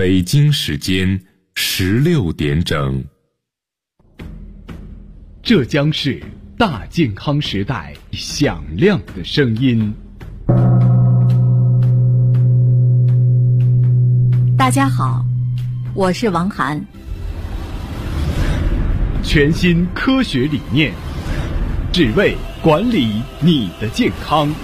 北京时间16点整。 这将是大健康时代响亮的声音。 大家好，我是王涵。 全新科学理念，只为管理你的健康，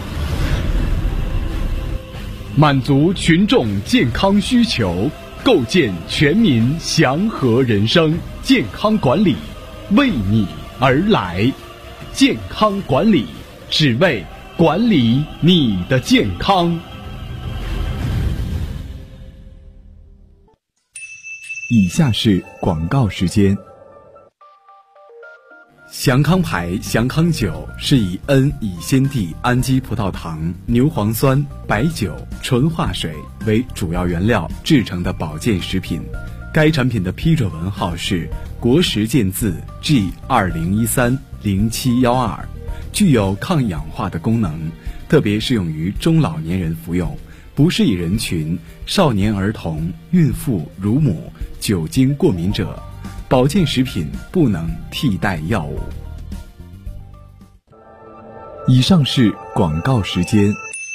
满足群众健康需求，构建全民祥和人生。健康管理为你而来，健康管理只为管理你的健康。以下是广告时间。祥康牌祥康酒是以 N 乙酰娣氨基葡萄糖、牛磺酸、白酒、纯化水为主要原料制成的保健食品。该产品的批准文号是国实健字 G20130712，具有抗氧化的功能，特别适用于中老年人服用，不适宜人群、少年儿童、孕妇、乳母、酒精过敏者。保健食品不能替代药物。以上是广告时间。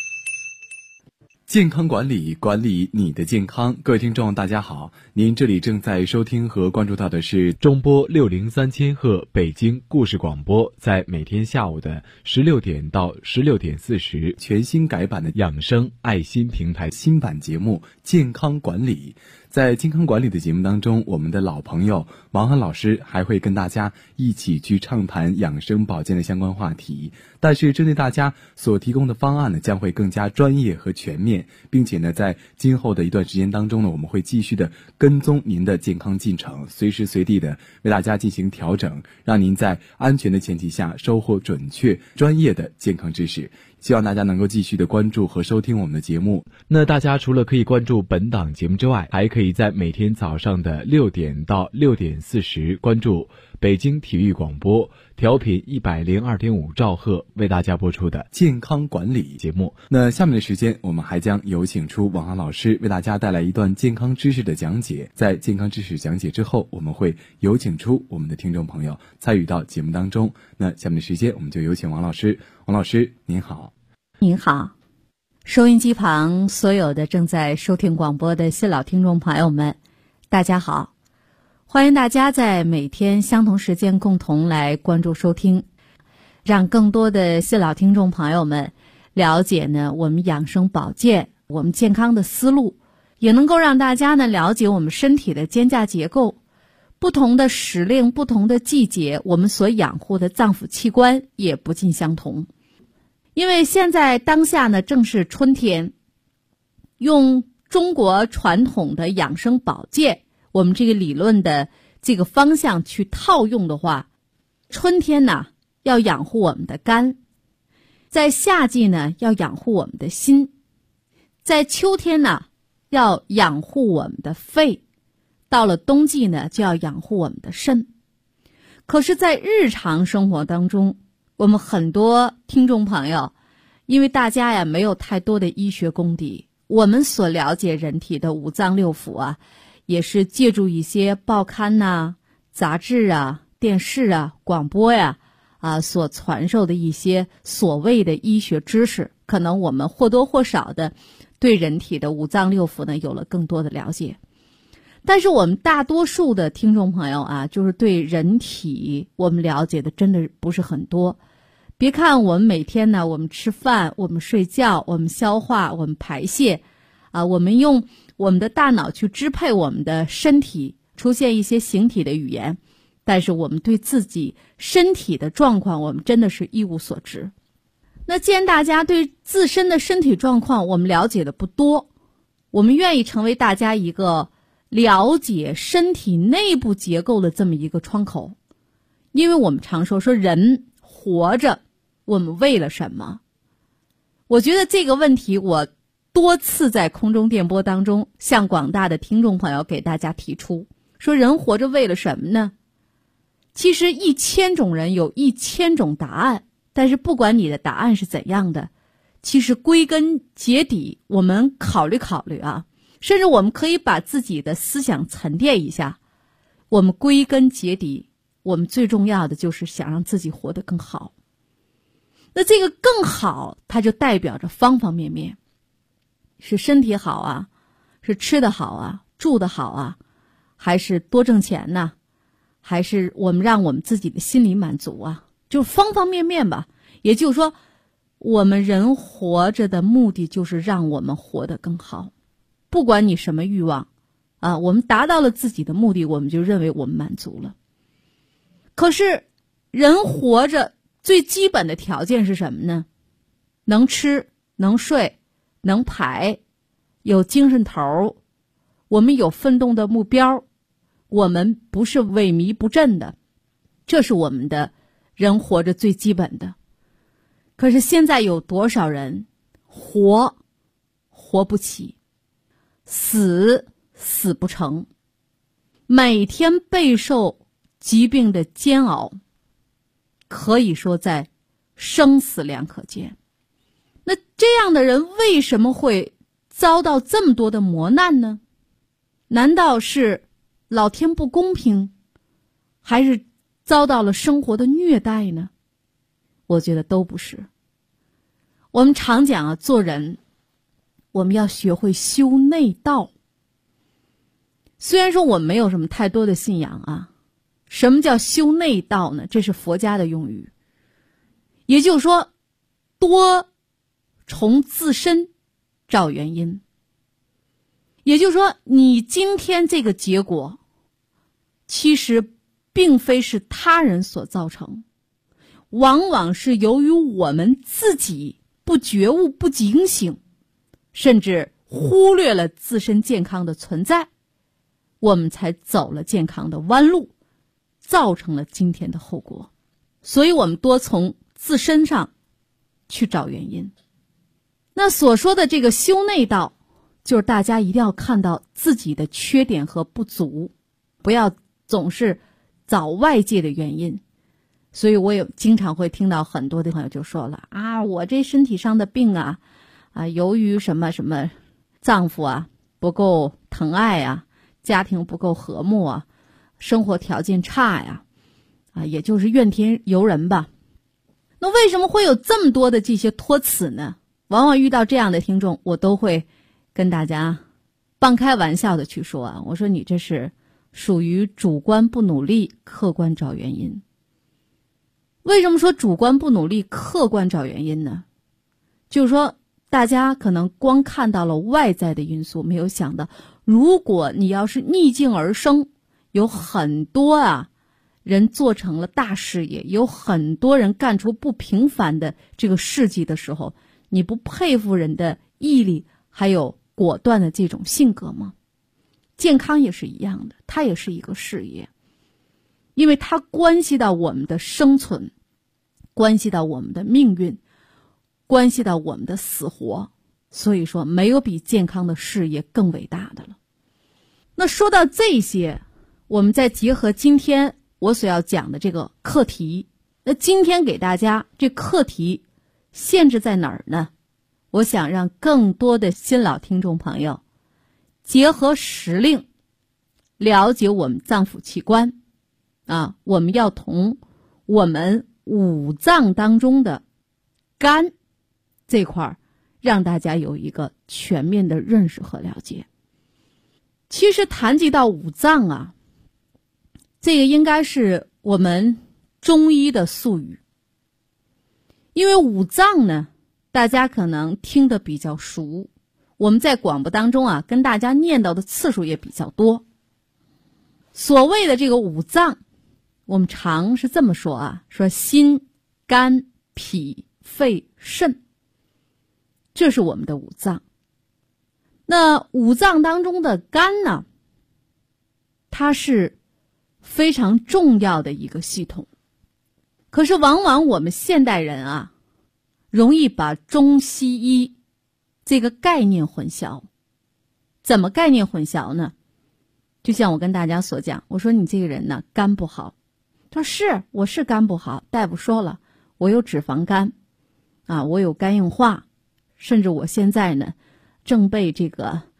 健康管理，管理你的健康。各位听众大家好，您这里正在收听和关注到的是中波603千赫北京故事广播，在每天下午的16点到16点40全新改版的养生爱心平台新版节目健康管理。在健康管理的节目当中，我们的老朋友王涵老师还会跟大家一起去畅谈养生保健的相关话题，但是针对大家所提供的方案呢，将会更加专业和全面，并且呢，在今后的一段时间当中呢，我们会继续的跟踪您的健康进程，随时随地的为大家进行调整，让您在安全的前提下收获准确专业的健康知识。希望大家能够继续的关注和收听我们的节目。那大家除了可以关注本档节目之外，还可以在每天早上的6点到6点40关注北京体育广播调频102.5兆赫为大家播出的健康管理节目。那下面的时间，我们还将有请出王涵老师为大家带来一段健康知识的讲解。在健康知识讲解之后，我们会有请出我们的听众朋友参与到节目当中。那下面的时间，我们就有请王老师。王老师您好。 您好，收音机旁所有的正在收听广播的新老听众朋友们，大家好，欢迎大家在每天相同时间共同来关注收听，让更多的新老听众朋友们了解呢我们养生保健、我们健康的思路，也能够让大家呢了解我们身体的间架结构，不同的时令、不同的季节，我们所养护的脏腑器官也不尽相同。因为现在当下呢正是春天，用中国传统的养生保健我们这个理论的这个方向去套用的话，春天呢要养护我们的肝，在夏季呢要养护我们的心，在秋天呢要养护我们的肺，到了冬季呢就要养护我们的肾。可是在日常生活当中，我们很多听众朋友，因为大家呀没有太多的医学功底，我们所了解人体的五脏六腑啊，也是借助一些报刊呐、杂志啊、电视啊、广播呀所传授的一些所谓的医学知识，可能我们或多或少的对人体的五脏六腑呢有了更多的了解。但是我们大多数的听众朋友啊，就是对人体我们了解的真的不是很多。别看我们每天呢，我们吃饭，我们睡觉，我们消化，我们排泄我们用我们的大脑去支配我们的身体，出现一些形体的语言，但是我们对自己身体的状况，我们真的是一无所知。那既然大家对自身的身体状况我们了解的不多，我们愿意成为大家一个了解身体内部结构的这么一个窗口。因为我们常说人活着，我们为了什么？我觉得这个问题我多次在空中电波当中向广大的听众朋友给大家提出，说人活着为了什么呢？其实1000种人有1000种答案，但是不管你的答案是怎样的，其实归根结底我们考虑考虑甚至我们可以把自己的思想沉淀一下，我们归根结底，我们最重要的就是想让自己活得更好。那这个更好，它就代表着方方面面，是身体好啊，是吃得好啊，住得好啊，还是多挣钱呢？还是我们让我们自己的心理满足啊？就方方面面吧。也就是说，我们人活着的目的就是让我们活得更好。不管你什么欲望啊，我们达到了自己的目的，我们就认为我们满足了。可是人活着最基本的条件是什么呢？能吃，能睡，能排，有精神头，我们有奋斗的目标，我们不是萎靡不振的，这是我们的人活着最基本的。可是现在有多少人活不起，死不成，每天备受疾病的煎熬，可以说在生死两可见。那这样的人为什么会遭到这么多的磨难呢？难道是老天不公平，还是遭到了生活的虐待呢？我觉得都不是。我们常讲啊，做人我们要学会修内道。虽然说我们没有什么太多的信仰啊，什么叫修内道呢？这是佛家的用语。也就是说，多从自身找原因。也就是说，你今天这个结果其实并非是他人所造成，往往是由于我们自己不觉悟、不警醒，甚至忽略了自身健康的存在，我们才走了健康的弯路，造成了今天的后果。所以我们多从自身上去找原因。那所说的这个修内道，就是大家一定要看到自己的缺点和不足，不要总是找外界的原因。所以我也经常会听到很多的朋友就说了啊，我这身体上的病啊，由于什么什么丈夫啊不够疼爱啊，家庭不够和睦啊，生活条件差呀，也就是怨天尤人吧。那为什么会有这么多的这些托词呢？往往遇到这样的听众，我都会跟大家半开玩笑的去说啊，我说你这是属于主观不努力，客观找原因。为什么说主观不努力，客观找原因呢？就是说大家可能光看到了外在的因素，没有想到如果你要是逆境而生，有很多人做成了大事业，有很多人干出不平凡的这个事迹的时候，你不佩服人的毅力还有果断的这种性格吗？健康也是一样的，它也是一个事业，因为它关系到我们的生存，关系到我们的命运，关系到我们的死活，所以说没有比健康的事业更伟大的了。那说到这些，我们再结合今天我所要讲的这个课题，那今天给大家这课题限制在哪儿呢？我想让更多的新老听众朋友结合时令，了解我们脏腑器官我们要从我们五脏当中的肝这块让大家有一个全面的认识和了解。其实谈及到五脏这个应该是我们中医的术语，因为五脏呢大家可能听得比较熟，我们在广播当中跟大家念叨的次数也比较多。所谓的这个五脏，我们常是这么说说心、肝、脾、肺、肾，这是我们的五脏。那五脏当中的肝呢，它是非常重要的一个系统。可是往往我们现代人容易把中西医这个概念混淆。怎么概念混淆呢？就像我跟大家所讲，我说你这个人呢肝不好，他说是，我是肝不好，大夫说了，我有脂肪肝我有肝硬化，甚至我现在呢正被这个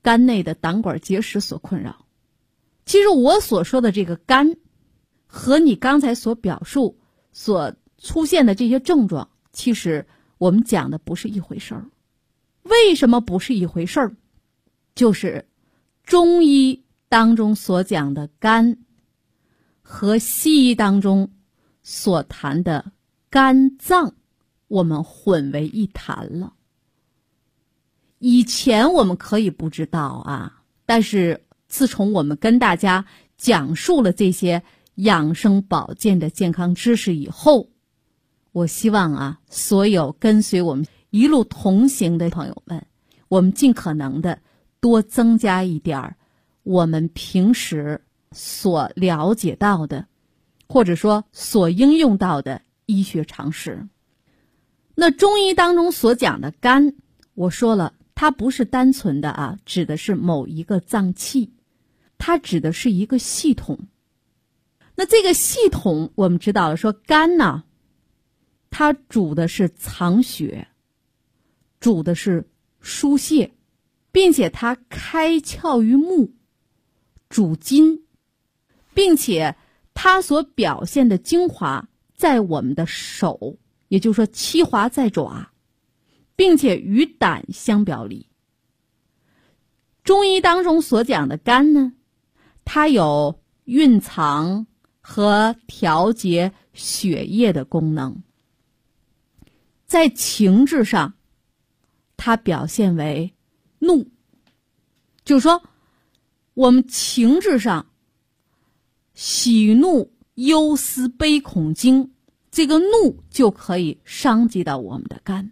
肝内的胆管结石所困扰。其实我所说的这个肝和你刚才所表述所出现的这些症状，其实我们讲的不是一回事儿。为什么不是一回事儿？就是中医当中所讲的肝和西医当中所谈的肝脏，我们混为一谈了。以前我们可以不知道啊，但是自从我们跟大家讲述了这些养生保健的健康知识以后，我希望啊，所有跟随我们一路同行的朋友们，我们尽可能的多增加一点我们平时所了解到的，或者说所应用到的医学常识。那中医当中所讲的肝，我说了，它不是单纯的啊，指的是某一个脏器，它指的是一个系统。那这个系统我们知道了，说肝呢，它主的是藏血，主的是疏泄，并且它开窍于目，主筋，并且它所表现的精华在我们的手，也就是说七华在爪，并且与胆相表里。中医当中所讲的肝呢，它有蕴藏和调节血液的功能。在情志上，它表现为怒，就是说我们情志上喜怒忧思悲恐惊，这个怒就可以伤及到我们的肝，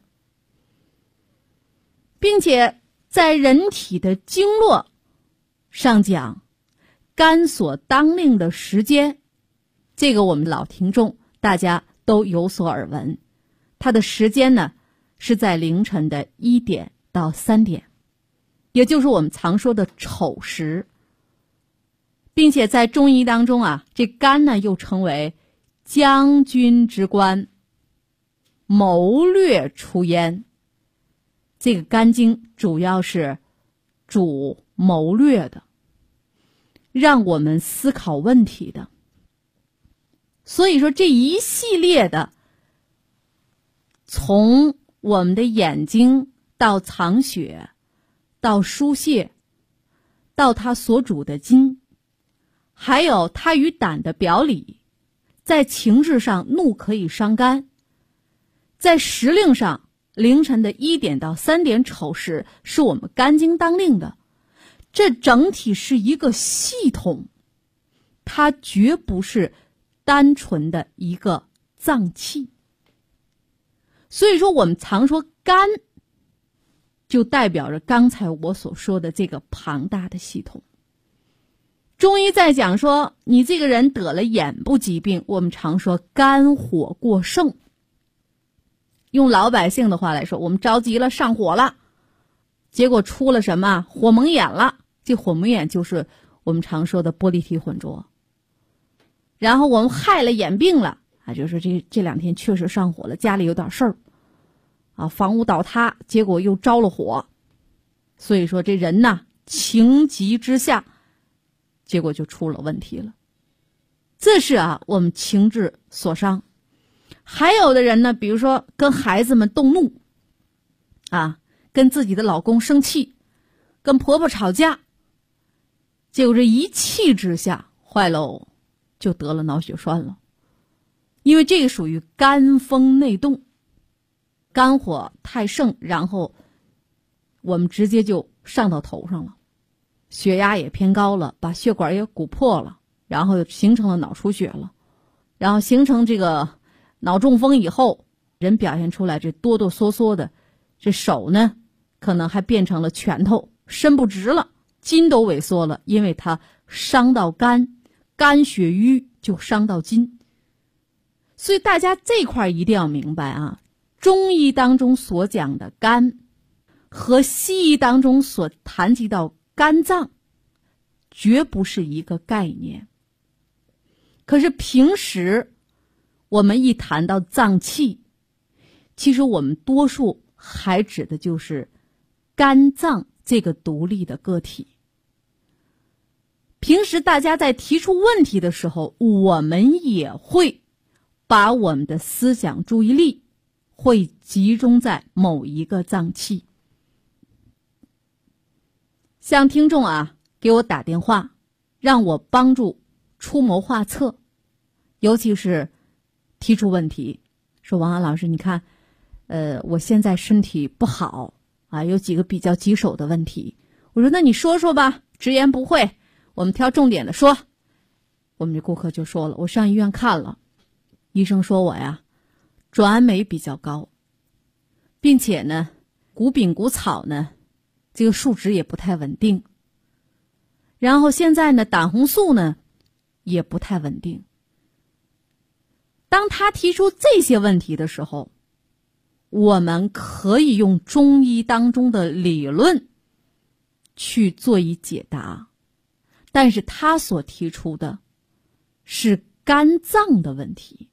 并且在人体的经络上讲，肝所当令的时间，这个我们老听众大家都有所耳闻，它的时间呢是在凌晨的1点到3点，也就是我们常说的丑时。并且在中医当中啊，这肝呢又称为将军之官，谋略出焉。这个肝经主要是主谋略的，让我们思考问题的。所以说这一系列的，从我们的眼睛到藏血，到疏泄，到它所主的筋，还有它与胆的表里，在情志上怒可以伤肝，在时令上凌晨的1点到3点丑时是我们肝经当令的，这整体是一个系统，它绝不是单纯的一个脏器。所以说我们常说肝，就代表着刚才我所说的这个庞大的系统。中医在讲说你这个人得了眼部疾病，我们常说肝火过盛。用老百姓的话来说，我们着急了，上火了，结果出了什么？火蒙眼了。这火蒙眼就是我们常说的玻璃体混浊。然后我们害了眼病了啊，就是这2天确实上火了，家里有点事儿啊，房屋倒塌，结果又着了火。所以说这人呐，情急之下，结果就出了问题了。这是啊，我们情志所伤。还有的人呢，比如说跟孩子们动怒啊，跟自己的老公生气，跟婆婆吵架，结果这一气之下坏喽，就得了脑血栓了。因为这个属于肝风内动，肝火太盛，然后我们直接就上到头上了，血压也偏高了，把血管也鼓破了，然后形成了脑出血了，然后形成这个脑中风以后，人表现出来这哆哆嗦嗦的，这手呢可能还变成了拳头，伸不直了，筋都萎缩了，因为它伤到肝，肝血瘀就伤到筋。所以大家这块一定要明白啊，中医当中所讲的肝和西医当中所谈及到肝脏绝不是一个概念。可是平时我们一谈到脏器，其实我们多数还指的就是肝脏这个独立的个体。平时大家在提出问题的时候，我们也会把我们的思想注意力会集中在某一个脏器。像听众给我打电话，让我帮助出谋划策，尤其是提出问题，说王安老师，你看我现在身体不好有几个比较棘手的问题。我说那你说说吧，直言不讳，我们挑重点的说。我们这顾客就说了，我上医院看了，医生说我转酶比较高，并且呢谷丙谷草呢这个数值也不太稳定，然后现在呢胆红素呢也不太稳定。当他提出这些问题的时候，我们可以用中医当中的理论去做一解答，但是他所提出的是肝脏的问题，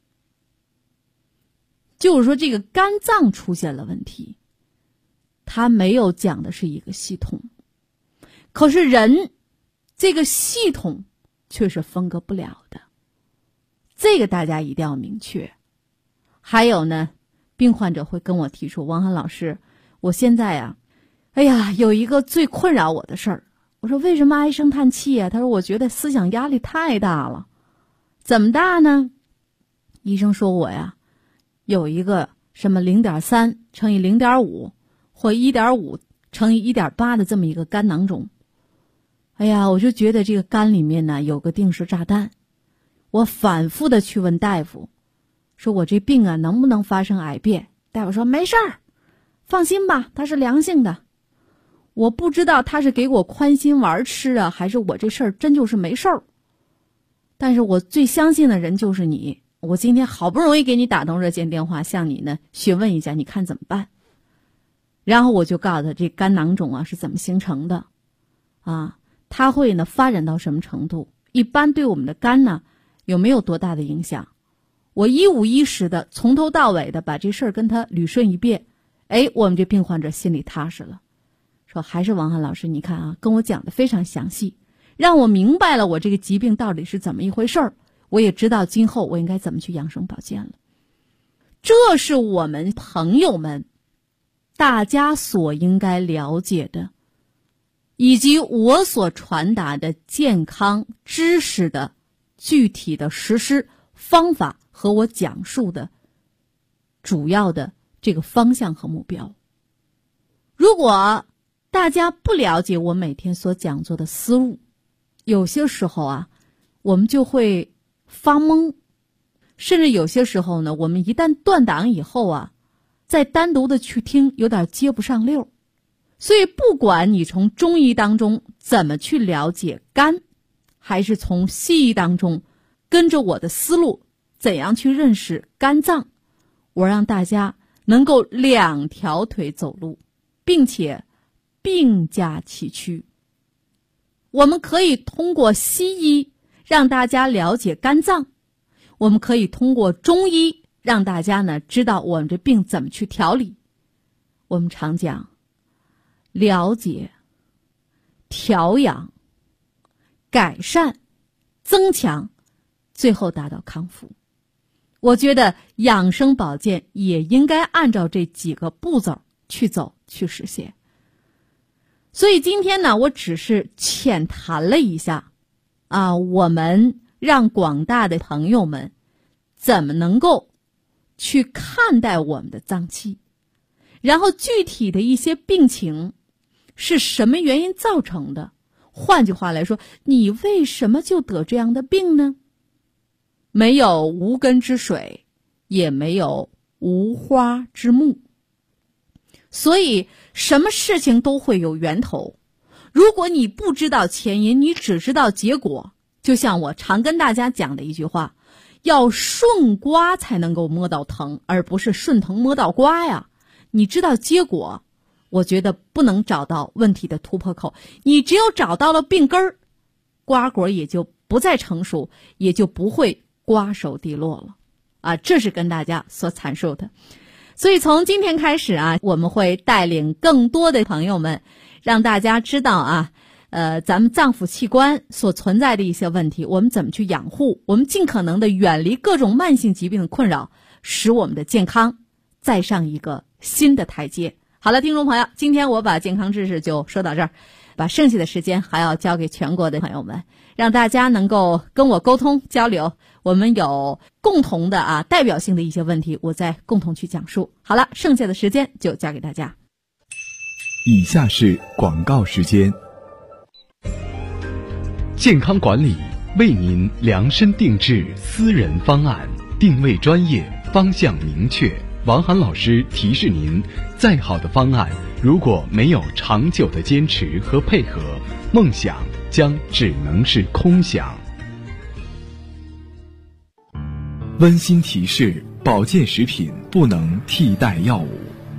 就是说这个肝脏出现了问题，他没有讲的是一个系统，可是人这个系统却是分割不了的，这个大家一定要明确。还有呢，病患者会跟我提出，王涵老师，我现在有一个最困扰我的事儿。我说为什么唉声叹气他说我觉得思想压力太大了。怎么大呢？医生说我有一个什么 0.3 乘以 0.5 或 1.5 乘以 1.8 的这么一个肝囊肿。我就觉得这个肝里面呢有个定时炸弹。我反复的去问大夫，说我这病能不能发生癌变？大夫说没事儿，放心吧，它是良性的。我不知道他是给我宽心丸吃还是我这事儿真就是没事儿。但是我最相信的人就是你，我今天好不容易给你打通热线电话，向你呢询问一下，你看怎么办？然后我就告诉他这肝囊肿是怎么形成的它会呢发展到什么程度，一般对我们的肝呢有没有多大的影响。我一五一十的从头到尾的把这事儿跟他捋顺一遍，我们这病患者心里踏实了，说还是王涵老师，你看跟我讲的非常详细，让我明白了我这个疾病到底是怎么一回事儿，我也知道今后我应该怎么去养生保健了。这是我们朋友们大家所应该了解的，以及我所传达的健康知识的具体的实施方法和我讲述的主要的这个方向和目标。如果大家不了解我每天所讲座的思路，有些时候我们就会发懵，甚至有些时候呢，我们一旦断档以后再单独的去听有点接不上溜。所以不管你从中医当中怎么去了解肝，还是从西医当中跟着我的思路怎样去认识肝脏，我让大家能够两条腿走路，并且并驾齐驱。我们可以通过西医让大家了解肝脏，我们可以通过中医让大家呢知道我们这病怎么去调理。我们常讲了解、调养、改善、增强，最后达到康复。我觉得养生保健也应该按照这几个步骤去走，去实现。所以今天呢，我只是浅谈了一下我们让广大的朋友们怎么能够去看待我们的脏器，然后具体的一些病情是什么原因造成的。换句话来说，你为什么就得这样的病呢？没有无根之水，也没有无花之木。所以什么事情都会有源头，如果你不知道前因，你只知道结果，就像我常跟大家讲的一句话，要顺瓜才能够摸到藤，而不是顺藤摸到瓜呀。你知道结果，我觉得不能找到问题的突破口，你只有找到了病根儿，瓜果也就不再成熟，也就不会瓜熟蒂落了这是跟大家所阐述的。所以从今天开始我们会带领更多的朋友们， 让大家知道啊，咱们脏腑器官所存在的一些问题，我们怎么去养护，我们尽可能的远离各种慢性疾病的困扰，使我们的健康再上一个新的台阶。好了，听众朋友，今天我把健康知识就说到这儿，把剩下的时间还要交给全国的朋友们，让大家能够跟我沟通交流，我们有共同的代表性的一些问题，我再共同去讲述。好了，剩下的时间就交给大家。 以下是广告时间。 健康管理为您量身定制私人方案，定位专业，方向明确。王涵老师提示您，再好的方案如果没有长久的坚持和配合，梦想将只能是空想。 温馨提示：保健食品不能替代药物。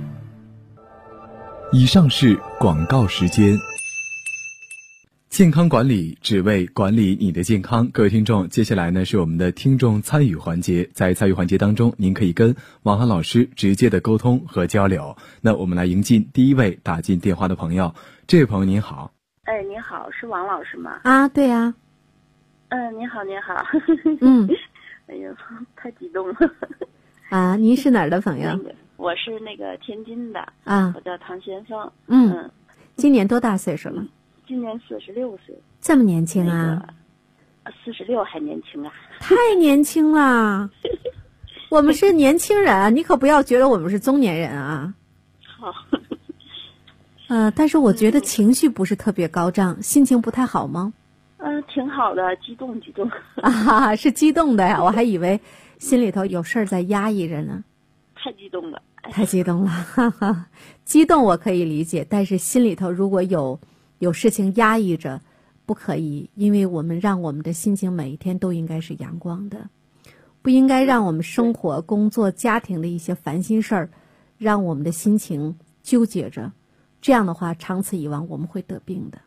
以上是广告时间。健康管理只为管理你的健康。各位听众，接下来呢是我们的听众参与环节。在参与环节当中，您可以跟王涵老师直接的沟通和交流。那我们来迎进第一位打进电话的朋友。这位朋友您好。 哎，您好，是王老师吗？ 啊，对呀。 您好，您好。哎呀，太激动了。 啊，您是哪儿的朋友？ 我是那个天津的。 啊， 我叫唐先生。 今年多大岁数了？ 今年46岁。 这么年轻啊 ？46还年轻啊？ 太年轻了。我们是年轻人，你可不要觉得我们是中年人啊。 好。 但是我觉得情绪不是特别高涨，心情不太好吗？ 挺好的，激动。 啊，是激动的呀，我还以为心里头有事儿在压抑着呢。 太激动了。 太激动了，哈哈。激动我可以理解，但是心里头如果有事情压抑着，不可以，因为我们让我们的心情每一天都应该是阳光的，不应该让我们生活、工作、家庭的一些烦心事儿，让我们的心情纠结着，这样的话，长此以往我们会得病的。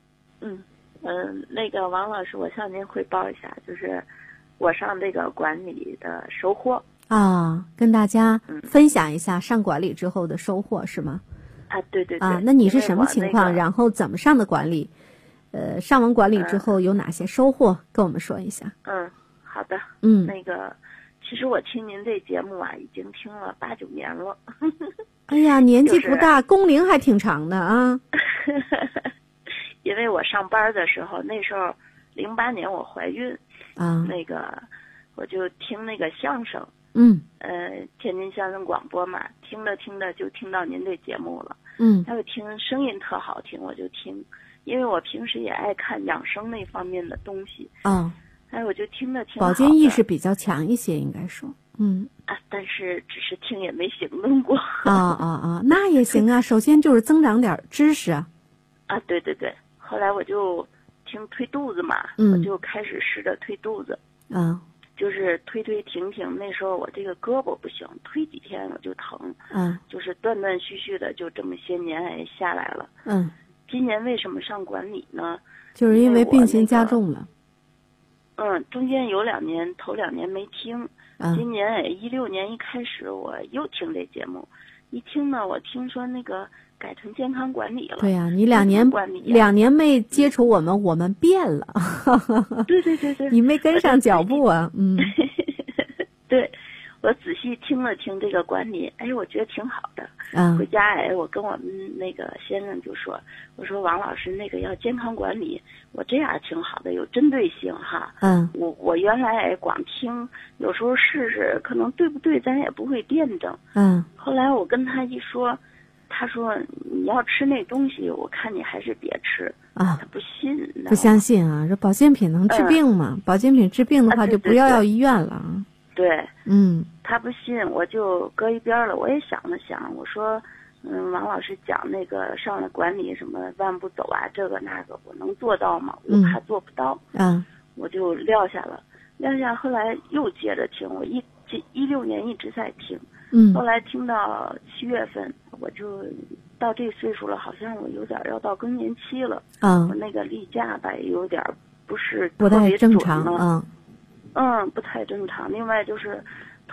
那个王老师，我向您汇报一下，就是我上这个管理的收获啊，跟大家分享一下上管理之后的收获是吗？ 啊，对。 啊，那你是什么情况？然后怎么上的管理？上完管理之后有哪些收获？跟我们说一下。 好的。那个，其实我听您这节目啊，已经听了8、9年了。 哎呀，年纪不大，工龄还挺长的啊。 因为我上班的时候，那时候08年我怀孕啊， 那个我就听那个相声。天津相声广播嘛，听着就听到您这节目了。还有听声音特好听，我就听，因为我平时也爱看养生那方面的东西。我就听着挺好的。 保健意识比较强一些，应该说。 但是只是听也没行动过。 那也行啊，首先就是增长点知识啊。 对。后来我就听推肚子嘛，我就开始试着推肚子。就是推停，那时候我这个胳膊不行，推几天我就疼。就是断断续续的，就这么些年下来了。今年为什么上管理呢？ 就是因为病情加重了。 中间有头2年没听。今年16年一开始我又听这节目，一听呢，我听说那个改成健康管理了。 对呀，你2年没接触我们变了。 对。 你没跟上脚步啊。 对，我仔细听了听这个管理，我觉得挺好的。回家我跟我们那个先生就说，我说王老师那个要健康管理，我这样挺好的，有针对性哈。我原来光听，有时候试试，可能对不对咱也不会辩证。后来我跟他一说，他说你要吃那东西，我看你还是别吃。他不信， 不相信啊，这保健品能治病吗？保健品治病的话就不要医院了。 对。他不信，我就搁一边了。我也想了想，我说王老师讲那个上了管理什么万步走啊，这个那个我能做到吗？我怕做不到。我就撂下了。后来又接着听，我16年一直在听。后来听到7月份，我就到这岁数了，好像我有点要到更年期了。我那个例假吧，有点不是特别准了。不太正常。另外就是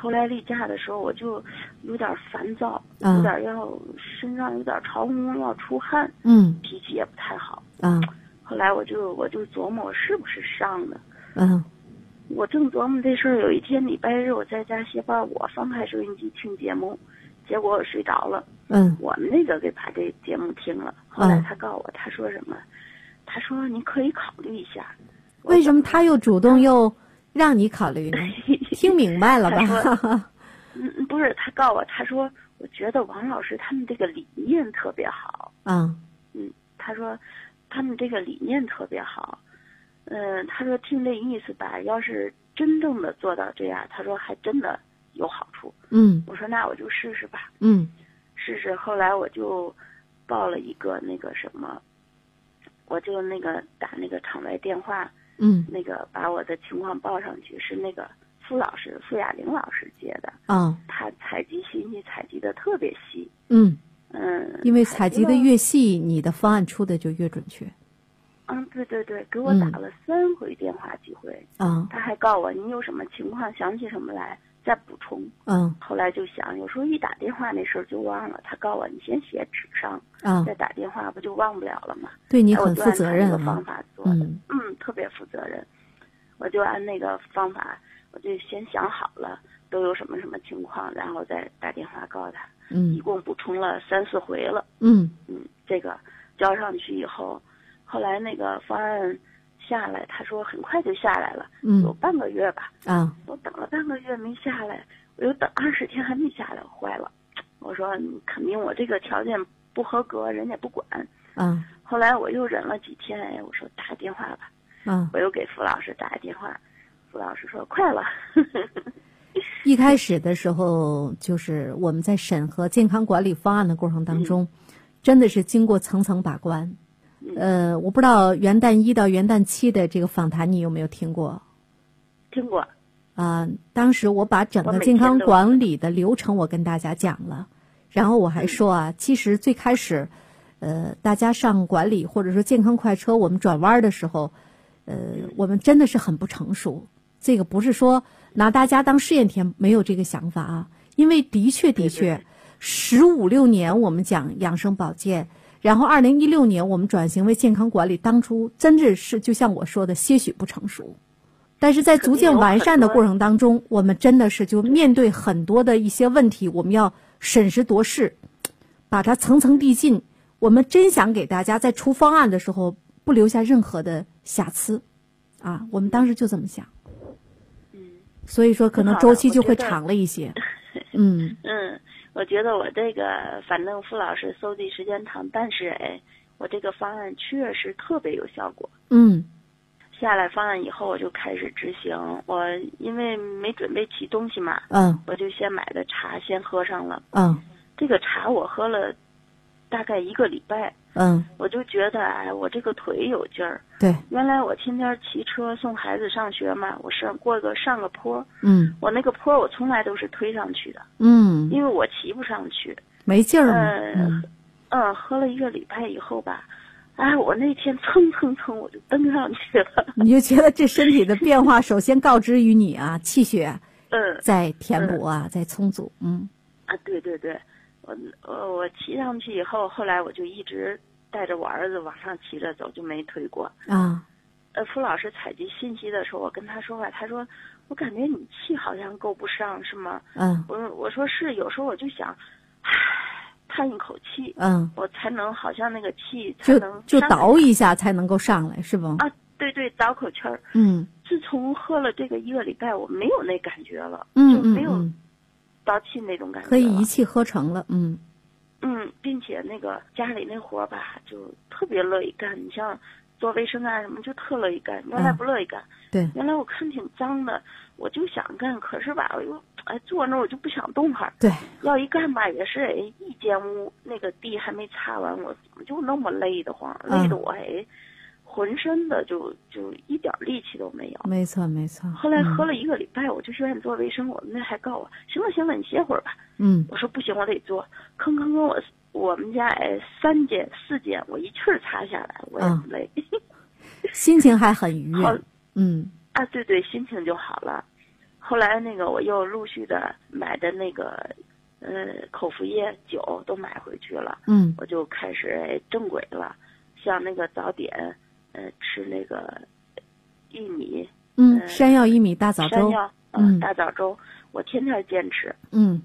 后来例假的时候，我就有点烦躁，有点身上有点潮红红，要出汗，脾气也不太好。后来我就琢磨我是不是上的。我正琢磨这事儿，有一天礼拜日我在家歇班，我放开收音机听节目，结果我睡着了。我们那个给把这节目听了。后来他告诉我，他说什么？他说你可以考虑一下。 为什么他又主动又让你考虑呢？听明白了吧？ 不是，他告诉我，他说我觉得王老师他们这个理念特别好。他说他们这个理念特别好。他说听这意思吧，要是真正的做到这样，他说还真的有好处。我说那我就试试吧。试试。后来我就报了一个那个什么，我就那个打那个场外电话，那个把我的情况报上去，是那个傅亚玲老师接的。他采集信息采集的特别细。 因为采集的越细，你的方案出的就越准确。 对，给我打了3回电话机会。他还告我你有什么情况想起什么来再补充。后来就想，有时候一打电话那事儿就忘了。他告我你先写纸上，再打电话不就忘不了了吗？ 对你很负责任。 我就按他那个方法做的。特别负责任。我就按那个方法，我就先想好了都有什么情况，然后再打电话告诉他。一共补充了3、4回了。这个交上去以后，后来那个方案下来，他说很快就下来了，有半个月吧。我等了半个月没下来，我又等20天还没下来，我坏了。我说你肯定我这个条件不合格，人家不管。后来我又忍了几天，我说打电话吧。我又给傅老师打电话，傅老师说快了。 一开始的时候，就是我们在审核健康管理方案的过程当中，真的是经过层层把关。我不知道元旦1到元旦7的这个访谈你有没有听过？ 听过。 当时我把整个健康管理的流程我跟大家讲了，然后我还说其实最开始，大家上管理或者说健康快车我们转弯的时候，我们真的是很不成熟。这个不是说拿大家当试验田，没有这个想法因为的确15、16年我们讲养生保健，然后2016年我们转型为健康管理，当初真的是就像我说的些许不成熟，但是在逐渐完善的过程当中，我们真的是就面对很多的一些问题，我们要审时度势，把它层层递进。我们真想给大家在出方案的时候不留下任何的瑕疵我们当时就这么想。所以说可能周期就会长了一些。 我觉得我这个反正傅老师搜集时间长，但是我这个方案确实特别有效果。下来方案以后我就开始执行。我因为没准备起东西嘛，我就先买的茶先喝上了。这个茶我喝了大概1个礼拜。我就觉得我这个腿有劲儿。 对， 原来我天天骑车送孩子上学嘛，我上个坡。我那个坡我从来都是推上去的。因为我骑不上去， 没劲儿。 喝了1个礼拜以后吧，我那天蹭我就登上去了。 你就觉得这身体的变化首先告知于你气血在填补在充足。 对。我骑上去以后，后来我就一直带着我儿子往上骑着走，就没推过。傅老师采集信息的时候，我跟他说话，他说我感觉你气好像够不上，是吗？我说是，有时候我就想，叹一口气，我才能好像那个气才能就倒一下才能够上来，是不？ 对，倒口气儿。自从喝了这个1个礼拜，我没有那感觉了，就没有倒气那种感觉了， 可以一气呵成了。 并且那个家里那活吧，就特别乐意干。你像做卫生什么，就特乐意干。原来不乐意干。 对。 原来我看挺脏的，我就想干，可是吧，我又坐那我就不想动哈。 对。 要一干吧，也是一间屋那个地还没擦完，我怎么就那么累得慌，累得我浑身的就一点力气都没有。 没错。 后来喝了1个礼拜，我就愿意做卫生。我们那还告我，行了，你歇会儿吧。我说不行，我得做。吭我们家3间4间，我一气儿擦下来，我也不累。 心情还很愉悦。 对，心情就好了。 后来那个我又陆续的买的那个口服液、酒都买回去了。我就开始正轨了，像那个早点，吃那个玉米， 山药薏米大枣粥， 山药，大枣粥，我天天坚持。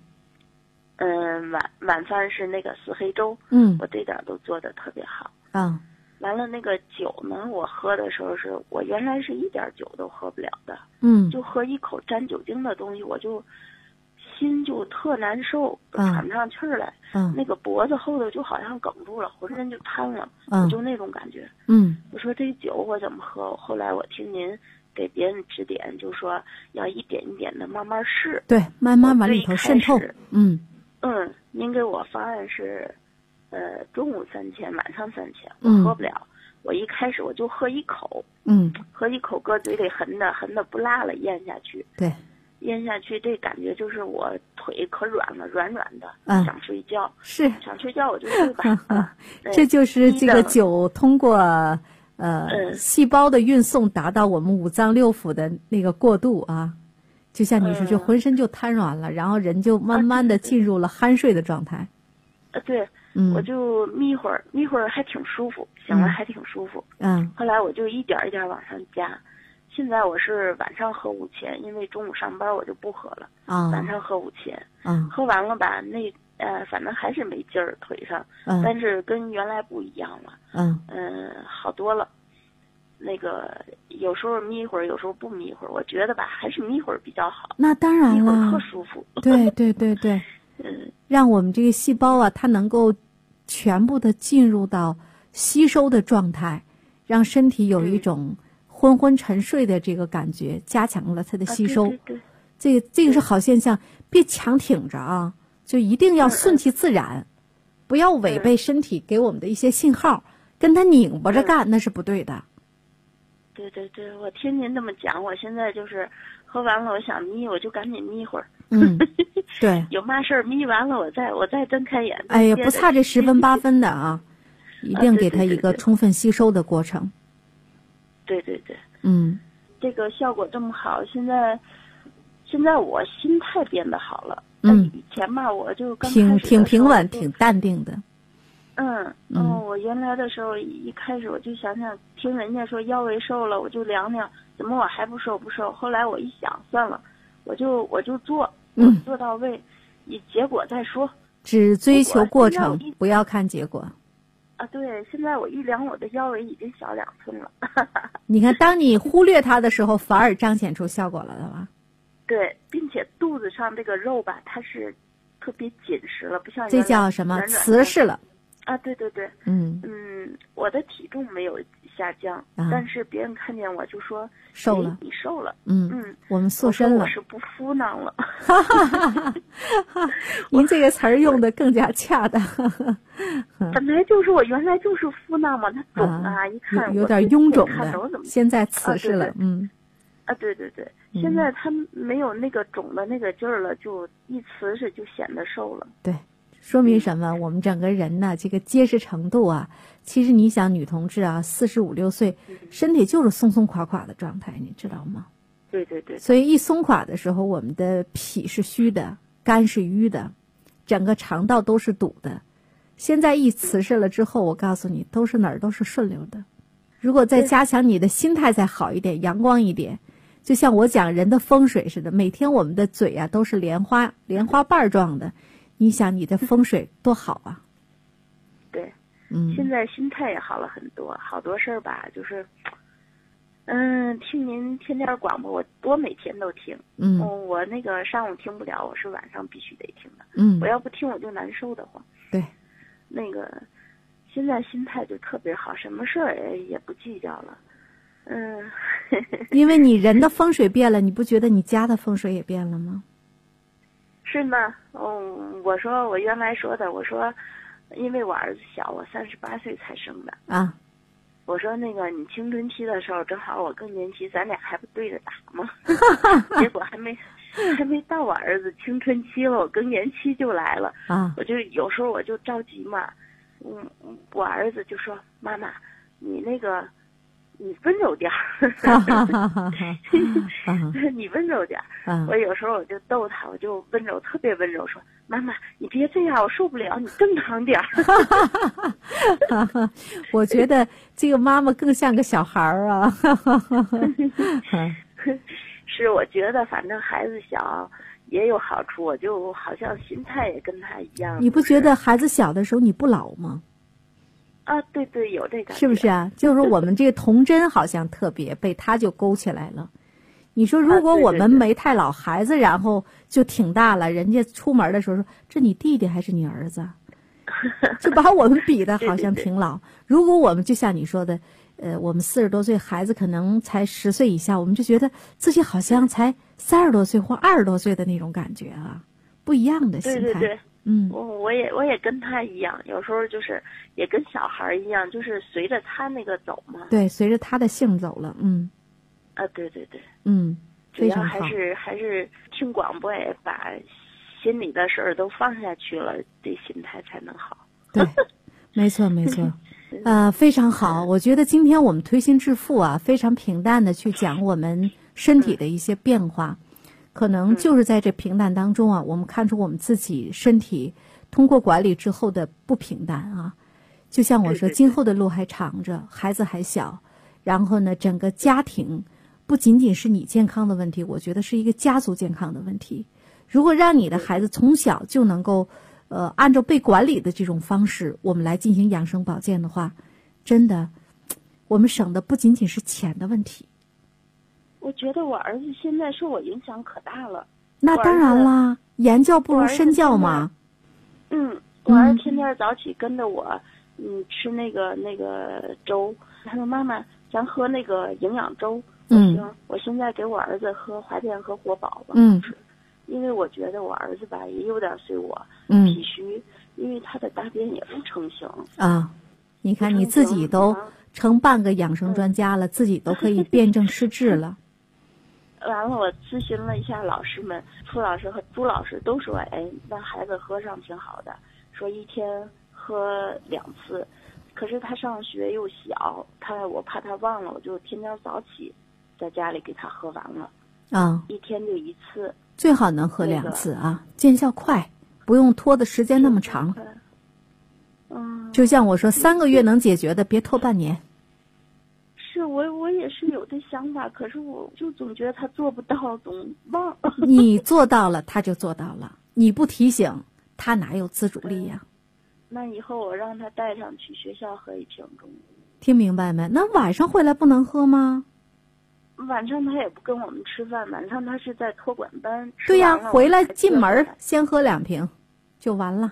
晚饭是那个四黑粥，我这点都做的特别好。完了那个酒呢，我喝的时候我原来是一点酒都喝不了的，就喝一口沾酒精的东西，我就心就特难受，喘不上气儿来，那个脖子后头就好像哽住了，浑身就瘫了，我就那种感觉。我说这酒我怎么喝？后来我听您给别人指点，就说要一点一点的慢慢试， 对，慢慢往里头渗透。 您给我方案是，中午3000，晚上3000，我喝不了。我一开始我就喝一口，喝一口搁嘴里含的不辣了，咽下去。 对， 咽下去这感觉就是我腿可软了，软的，想睡觉。 是想睡觉我就睡吧。 这就是这个酒通过细胞的运送达到我们五脏六腑的那个过渡啊。就像你说，就浑身就瘫软了，然后人就慢慢的进入了酣睡的状态。 对，我就眯会儿还挺舒服，醒来还挺舒服。后来我就一点一点往上加，现在我是晚上喝5000，因为中午上班我就不喝了。晚上喝5000，喝完了吧，反正还是没劲儿腿上，但是跟原来不一样了。好多了。那个有时候眯一会儿，有时候不眯一会儿，我觉得吧，还是眯一会儿比较好。 那当然了， 眯会儿特舒服。 对，让我们这个细胞啊，它能够全部的进入到吸收的状态，让身体有一种昏昏沉睡的这个感觉，加强了它的吸收。 对， 这个是好现象，别强挺着啊，就一定要顺其自然，不要违背身体给我们的一些信号，跟它拧巴着干，那是不对的。 对，我听您这么讲，我现在就是喝完了，我想眯，我就赶紧眯一会儿。 对， 有嘛事儿眯完了，我再睁开眼。 哎呀，不差这10分8分的啊，一定给它一个充分吸收的过程。 对，这个效果这么好，现在我心态变得好了。以前吧，我就刚开始挺平稳，挺淡定的。 我原来的时候一开始我就想听人家说腰围瘦了，我就量量，怎么我还不瘦？后来我一想，算了，我就做，做到位，以结果再说。 只追求过程，不要看结果。 对，现在我一量我的腰围已经小2寸了。 你看，当你忽略它的时候，反而彰显出效果了，对吧？ 对，并且肚子上这个肉吧，它是特别紧实了，不像这叫什么？瓷实了。 对，我的体重没有下降，但是别人看见我就说瘦了， 你瘦了。 我们塑身了， 我是不敷囊了。 您这个词儿用的更加恰当。 本来就是我原来就是敷囊嘛，它肿啊，一看有点臃肿的，现在瓷实了。 对，现在它没有那个肿的那个劲儿了，就一瓷实就显得瘦了。 对。说明什么？我们整个人呢，这个结实程度啊，其实你想，女同志啊，45、6岁，身体就是松松垮垮的状态，你知道吗？ 对。 所以一松垮的时候，我们的脾是虚的，肝是瘀的，整个肠道都是堵的。现在一瓷实了之后，我告诉你，都是哪儿都是顺溜的。如果再加强你的心态再好一点，阳光一点，就像我讲人的风水似的，每天我们的嘴啊都是莲花瓣状的。你想你的风水多好啊！ 对，现在心态也好了很多，好多事儿吧，就是，听您天天广播，我每天都听，我那个上午听不了，我是晚上必须得听的，我要不听我就难受的慌。 对， 那个现在心态就特别好，什么事儿也不计较了， 因为你人的风水变了，你不觉得你家的风水也变了吗？ 是吗？我说我原来说的，我说，因为我儿子小，我38岁才生的啊。 我说那个你青春期的时候，正好我更年期，咱俩还不对着打吗？结果还没到我儿子青春期了，我更年期就来了啊。 我就有时候我就着急嘛，我儿子就说妈妈，你那个你温柔点儿，你温柔点儿。我有时候我就逗他，我就温柔，特别温柔，说妈妈，你别这样，我受不了，你正常点儿。 我觉得这个妈妈更像个小孩儿啊。 是，我觉得反正孩子小也有好处，我就好像心态也跟他一样。 你不觉得孩子小的时候你不老吗？ 啊，对对，有这感觉， 是不是啊？就是说我们这个童真好像特别被他就勾起来了。你说如果我们没太老，孩子然后就挺大了，人家出门的时候说这你弟弟还是你儿子，就把我们比的好像挺老。对对对，如果我们就像你说的，我们40多岁，孩子可能才10岁以下，我们就觉得自己好像才30多岁或20多岁的那种感觉啊，不一样的心态。 对对对。我也跟他一样，有时候就是也跟小孩一样，就是随着他那个走嘛。 对，随着他的性走了， 对对对， 非常好。 主要还是听广播，也把心里的事儿都放下去了，这心态才能好。 对，没错没错，非常好。我觉得今天我们推心置腹啊，非常平淡的去讲我们身体的一些变化。可能就是在这平淡当中啊，我们看出我们自己身体通过管理之后的不平淡啊。就像我说，今后的路还长着，孩子还小，然后呢，整个家庭不仅仅是你健康的问题，我觉得是一个家族健康的问题。如果让你的孩子从小就能够按照被管理的这种方式，我们来进行养生保健的话，真的我们省的不仅仅是钱的问题。 我觉得我儿子现在受我影响可大了。 那当然啦，言教不如身教嘛。 我儿子天天早起跟着我，吃那个粥。他说妈妈，咱喝那个营养粥。行，我现在给我儿子喝华健和活宝吧。因为我觉得我儿子吧也有点随我，脾虚，因为他的大便也不成形啊。你看你自己都成半个养生专家了，自己都可以辨证施治了。 完了，我咨询了一下老师们，傅老师和朱老师都说，让孩子喝上挺好的，说一天喝2次。可是他上学又小，我怕他忘了，我就天天早起在家里给他喝完了。一天就1次， 最好能喝2次啊，见效快，不用拖的时间那么长。就像我说，3个月能解决的，别拖半年。 是我也是有这想法，可是我就总觉得他做不到，总忘。 你做到了，他就做到了；你不提醒，他哪有自主力呀？ 那以后我让他带上去学校喝1瓶中午。 听明白没？那晚上回来不能喝吗？ 晚上他也不跟我们吃饭，晚上他是在托管班。 对呀，回来进门先喝2瓶，就完了。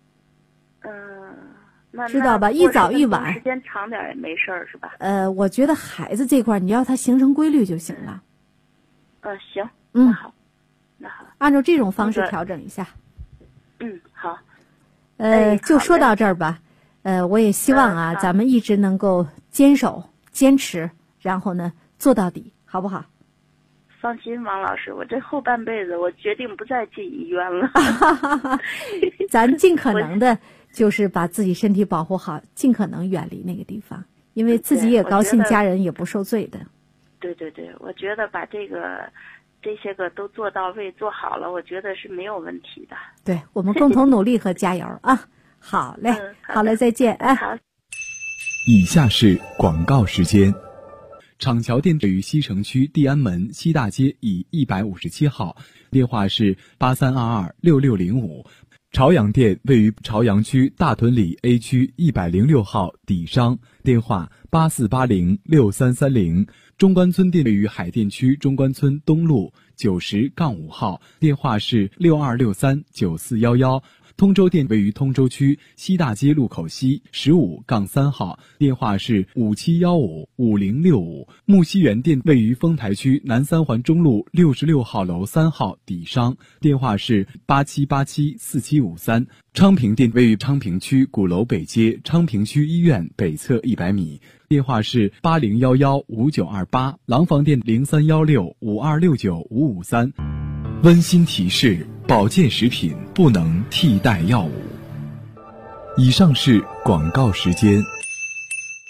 知道吧？一早一晚， 时间长点也没事儿，是吧？ 我觉得孩子这块你要他形成规律就行了。 行，那好， 按照这种方式调整一下。 好。 就说到这儿吧。我也希望啊，咱们一直能够坚守、坚持，然后呢做到底，好不好？ 放心，王老师，我这后半辈子我决定不再进医院了。 咱尽可能的。就是把自己身体保护好，尽可能远离那个地方，因为自己也高兴，家人也不受罪的。 对对对，我觉得把这些个都做到位、做好了，我觉得是没有问题的。 对，我们共同努力和加油啊！好嘞，好嘞，再见。 好。 以下是广告时间。厂桥店位于西城区地安门西大街以157号，电话是83226605。朝阳店位于朝阳区大屯里 A 区106号底商，电话84806330。中关村店位于海淀区中关村东路90-5号，电话是62639411。通州店位于通州区西大街路口西15-3号，电话是57155065。木樨园店位于丰台区南三环中路66号楼3号底商，电话是87874753。昌平店位于昌平区鼓楼北街昌平区医院北侧100米，电话是80115928。廊坊店031652695553。温馨提示：保健食品不能替代药物。以上是广告时间。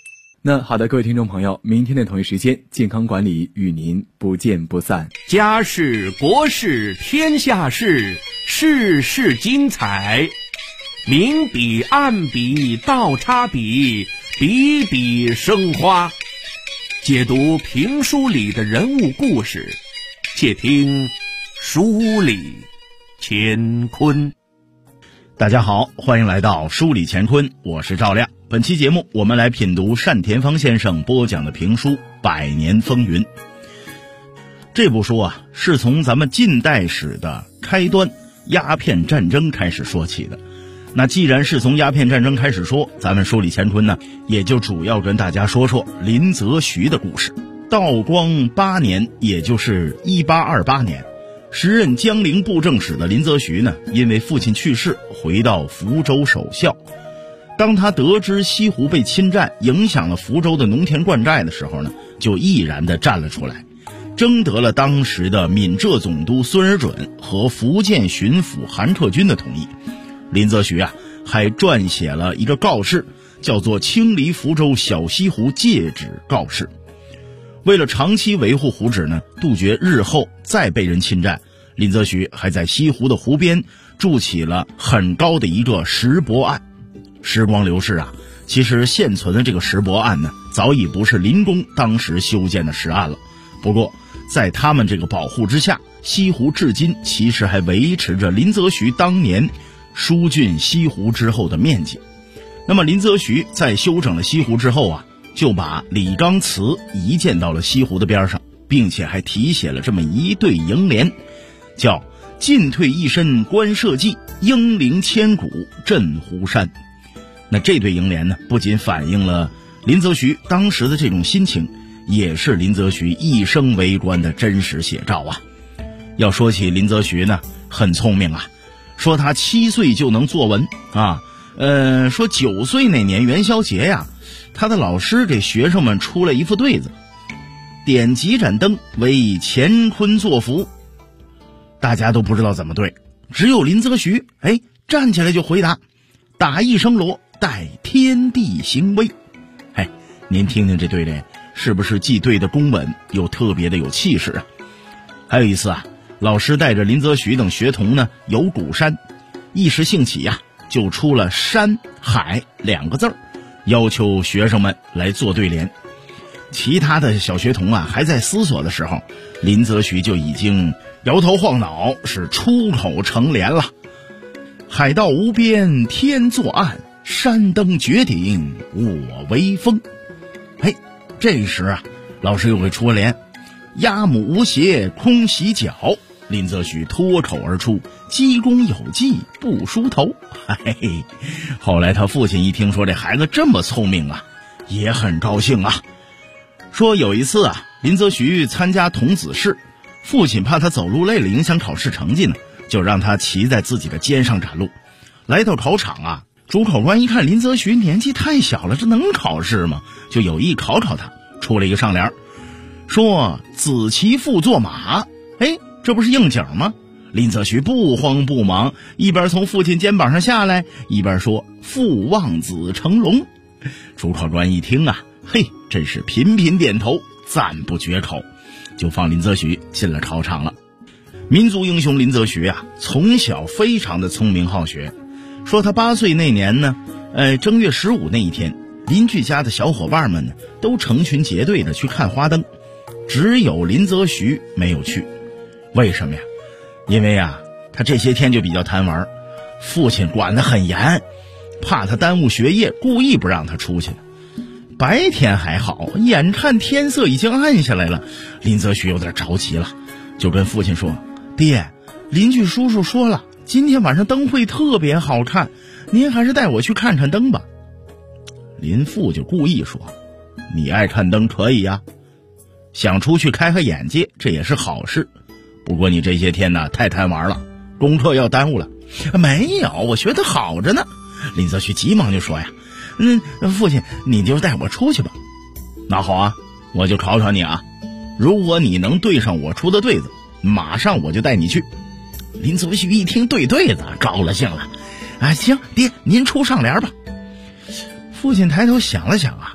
那好的，各位听众朋友，明天的同一时间，健康管理与您不见不散。 家事国事天下事，事事精彩，明笔暗笔倒插笔，笔笔生花。解读评书里的人物故事，且听书里乾坤。 大家好，欢迎来到书里乾坤，我是赵亮。本期节目我们来品读单田芳先生播讲的评书《百年风云》。这部书啊，是从咱们近代史的开端鸦片战争开始说起的。那既然是从鸦片战争开始说，咱们书里乾坤呢，也就主要跟大家说说林则徐的故事。道光8年，也就是1828年，时任江陵布政使的林则徐呢，因为父亲去世，回到福州守孝。当他得知西湖被侵占，影响了福州的农田灌溉的时候呢，就毅然地站了出来，征得了当时的闽浙总督孙尔准和福建巡抚韩克军的同意。林则徐啊，还撰写了一个告示，叫做《清理福州小西湖戒旨告示》。为了长期维护湖止呢，杜绝日后再被人侵占，林则徐还在西湖的湖边筑起了很高的一个石泊岸。时光流逝啊，其实现存的这个石泊岸呢，早已不是林公当时修建的石岸了。不过在他们这个保护之下，西湖至今其实还维持着林则徐当年疏浚西湖之后的面积。那么林则徐在修整了西湖之后啊，就把李纲祠移建到了西湖的边上，并且还题写了这么一对楹联，叫进退一身观社稷，英灵千古镇湖山。那这对楹联呢，不仅反映了林则徐当时的这种心情，也是林则徐一生为官的真实写照啊。要说起林则徐呢，很聪明啊，说他7岁就能作文啊，说9岁那年元宵节呀，他的老师给学生们出了一副对子，点几盏灯为乾坤作福。大家都不知道怎么对，只有林则徐站起来就回答，打一声锣，待天地行威。您听听这对联，是不是既对的公稳，又特别的有气势啊？还有一次啊，老师带着林则徐等学童呢游鼓山，一时兴起呀，就出了山海2个字，要求学生们来做对联。其他的小学童啊还在思索的时候，林则徐就已经摇头晃脑，是出口成联了。海道无边天作岸，山登绝顶我为峰。这时啊，老师又给出了联，鸭母无鞋空洗脚，林则徐脱口而出，鸡公有技不梳头。后来他父亲一听说这孩子这么聪明啊，也很高兴啊。说有一次啊，林则徐参加童子试，父亲怕他走路累了影响考试成绩呢，就让他骑在自己的肩上赶路。来到考场啊，主考官一看林则徐年纪太小了，这能考试吗？就有意考考他，出了一个上联，说子骑父作马。这不是应景吗？林则徐不慌不忙，一边从父亲肩膀上下来，一边说父望子成龙。主考官一听啊，真是频频点头，赞不绝口，就放林则徐进了考场了。民族英雄林则徐啊，从小非常的聪明好学。说他8岁那年呢，正月15那一天，邻居家的小伙伴们呢，都成群结队的去看花灯，只有林则徐没有去。为什么呀？因为啊，他这些天就比较贪玩，父亲管得很严，怕他耽误学业，故意不让他出去的。白天还好，眼看天色已经暗下来了，林则徐有点着急了，就跟父亲说，爹，邻居叔叔说了，今天晚上灯会特别好看，您还是带我去看看灯吧。林父就故意说，你爱看灯可以呀，想出去开开眼界，这也是好事，不过你这些天呢太贪玩了，功课要耽误了。没有，我学得好着呢。林则徐急忙就说呀，父亲你就带我出去吧。那好啊，我就考考你啊，如果你能对上我出的对子，马上我就带你去。林则徐一听对子，高了兴了，行，爹您出上联吧。父亲抬头想了想啊，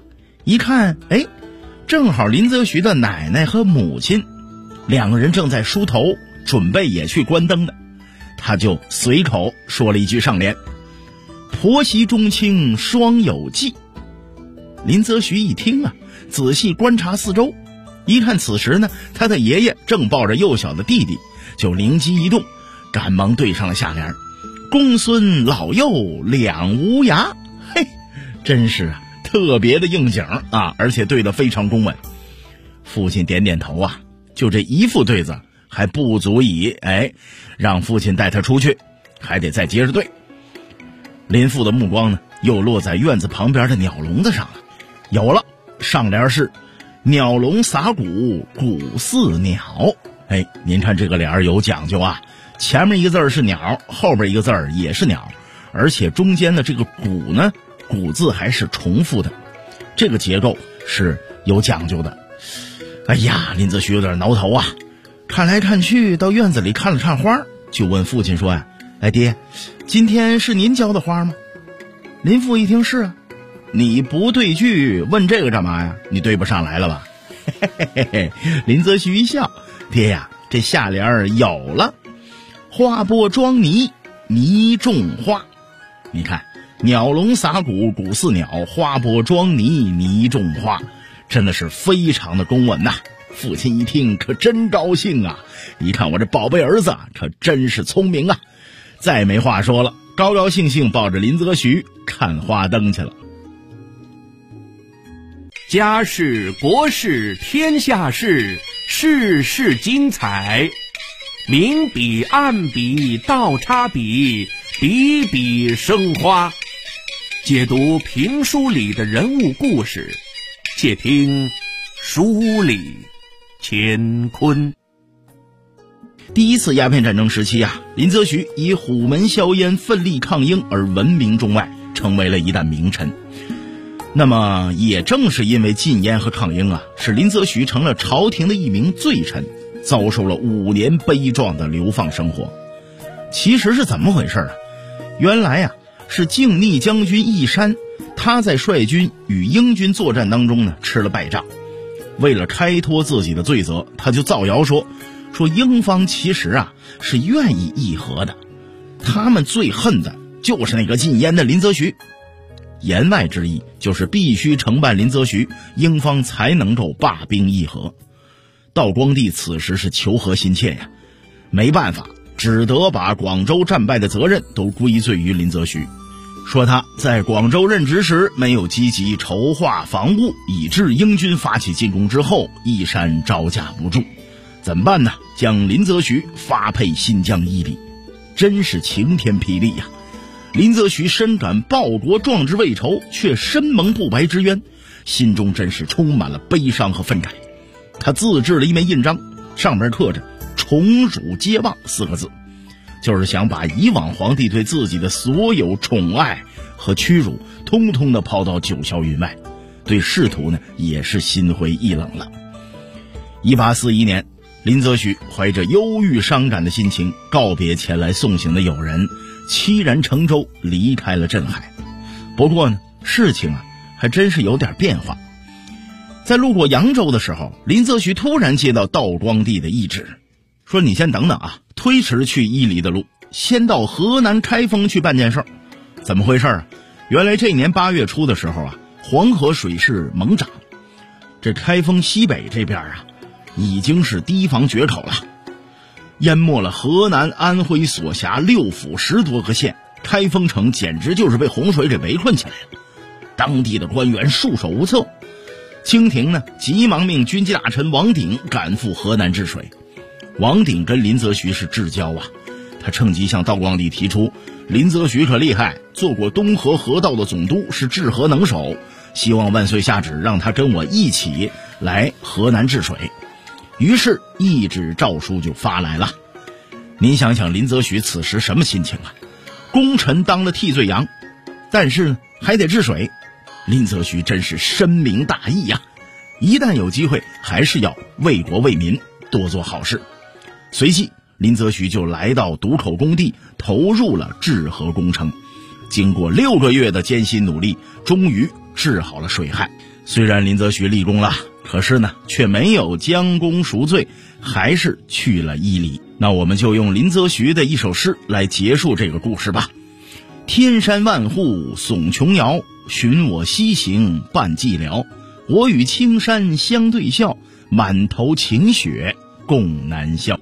一看，正好林则徐的奶奶和母亲两个人正在梳头，准备也去关灯的，他就随口说了一句上联：婆媳中亲双有忌。林则徐一听啊，仔细观察四周，一看此时呢，他的爷爷正抱着幼小的弟弟，就灵机一动，赶忙对上了下联：公孙老幼两无涯。真是啊，特别的应景啊，而且对得非常公稳。父亲点点头啊，就这一副对子还不足以让父亲带他出去，还得再接着对。林父的目光呢，又落在院子旁边的鸟笼子上了。有了，上联是鸟笼撒谷，谷似鸟。您看这个联有讲究啊，前面一个字是鸟，后边一个字也是鸟，而且中间的这个谷呢，谷字还是重复的，这个结构是有讲究的。林则徐有点挠头啊，看来看去到院子里看了看花，就问父亲说爹，今天是您浇的花吗？林父一听是啊。你不对句问这个干嘛呀？你对不上来了吧？林则徐一笑，爹呀，这下联有了，花播装泥，泥种花。你看，鸟笼撒谷，谷似鸟，花播装泥，泥种花，真的是非常的公稳呐。父亲一听可真高兴啊，一看我这宝贝儿子可真是聪明啊，再没话说了，高高兴兴抱着林则徐看花灯去了。 家事国事天下事，事事精彩，明笔暗笔倒插笔，笔笔生花。解读评书里的人物故事，且听书里乾坤。 第一次鸦片战争时期林则徐以虎门销烟奋力抗英而闻名中外，成为了一代名臣。那么也正是因为禁烟和抗英使林则徐成了朝廷的一名罪臣，遭受了5年悲壮的流放生活。其实是怎么回事原来是靖逆将军义山，他在率军与英军作战当中呢吃了败仗，为了开脱自己的罪责，他就造谣说英方其实是愿意议和的，他们最恨的就是那个禁烟的林则徐。言外之意就是必须承办林则徐，英方才能够罢兵议和。道光帝此时是求和心切没办法，只得把广州战败的责任都归罪于林则徐，说他在广州任职时没有积极筹划防务，以致英军发起进攻之后，义山招架不住。怎么办呢？将林则徐发配新疆伊犁，真是晴天霹雳林则徐深感报国壮志未酬，却身蒙不白之冤，心中真是充满了悲伤和愤慨。他自制了一面印章，上面刻着宠辱皆忘4个字，就是想把以往皇帝对自己的所有宠爱和屈辱通通的抛到九霄云外，对仕途呢也是心灰意冷了。1841年，林则徐怀着忧郁伤感的心情告别前来送行的友人，凄然乘舟离开了镇海。不过呢，事情还真是有点变化。在路过扬州的时候，林则徐突然接到道光帝的懿旨，说你先等等推迟去伊犁的路，先到河南开封去办件事。怎么回事原来这年8月初的时候黄河水势猛涨，这开封西北这边已经是堤防决口了，淹没了河南、安徽所辖6府10多个县，开封城简直就是被洪水给围困起来了。当地的官员束手无策，清廷呢急忙命军机大臣王鼎赶赴河南治水。王鼎跟林则徐是至交他趁机向道光帝提出，林则徐可厉害，做过东河河道的总督，是治河能手，希望万岁下旨让他跟我一起来河南治水。于是懿旨诏书就发来了。您想想林则徐此时什么心情功臣当了替罪羊，但是呢还得治水，林则徐真是深明大义一旦有机会还是要为国为民，多做好事。随即林则徐就来到渡口工地，投入了治河工程。经过6个月的艰辛努力，终于治好了水害。 虽然林则徐立功了，可是呢却没有将功赎罪，还是去了伊犁。那我们就用林则徐的一首诗来结束这个故事吧。天山万户耸琼瑶，寻我西行伴寂寥。我与青山相对笑，满头晴雪共南笑。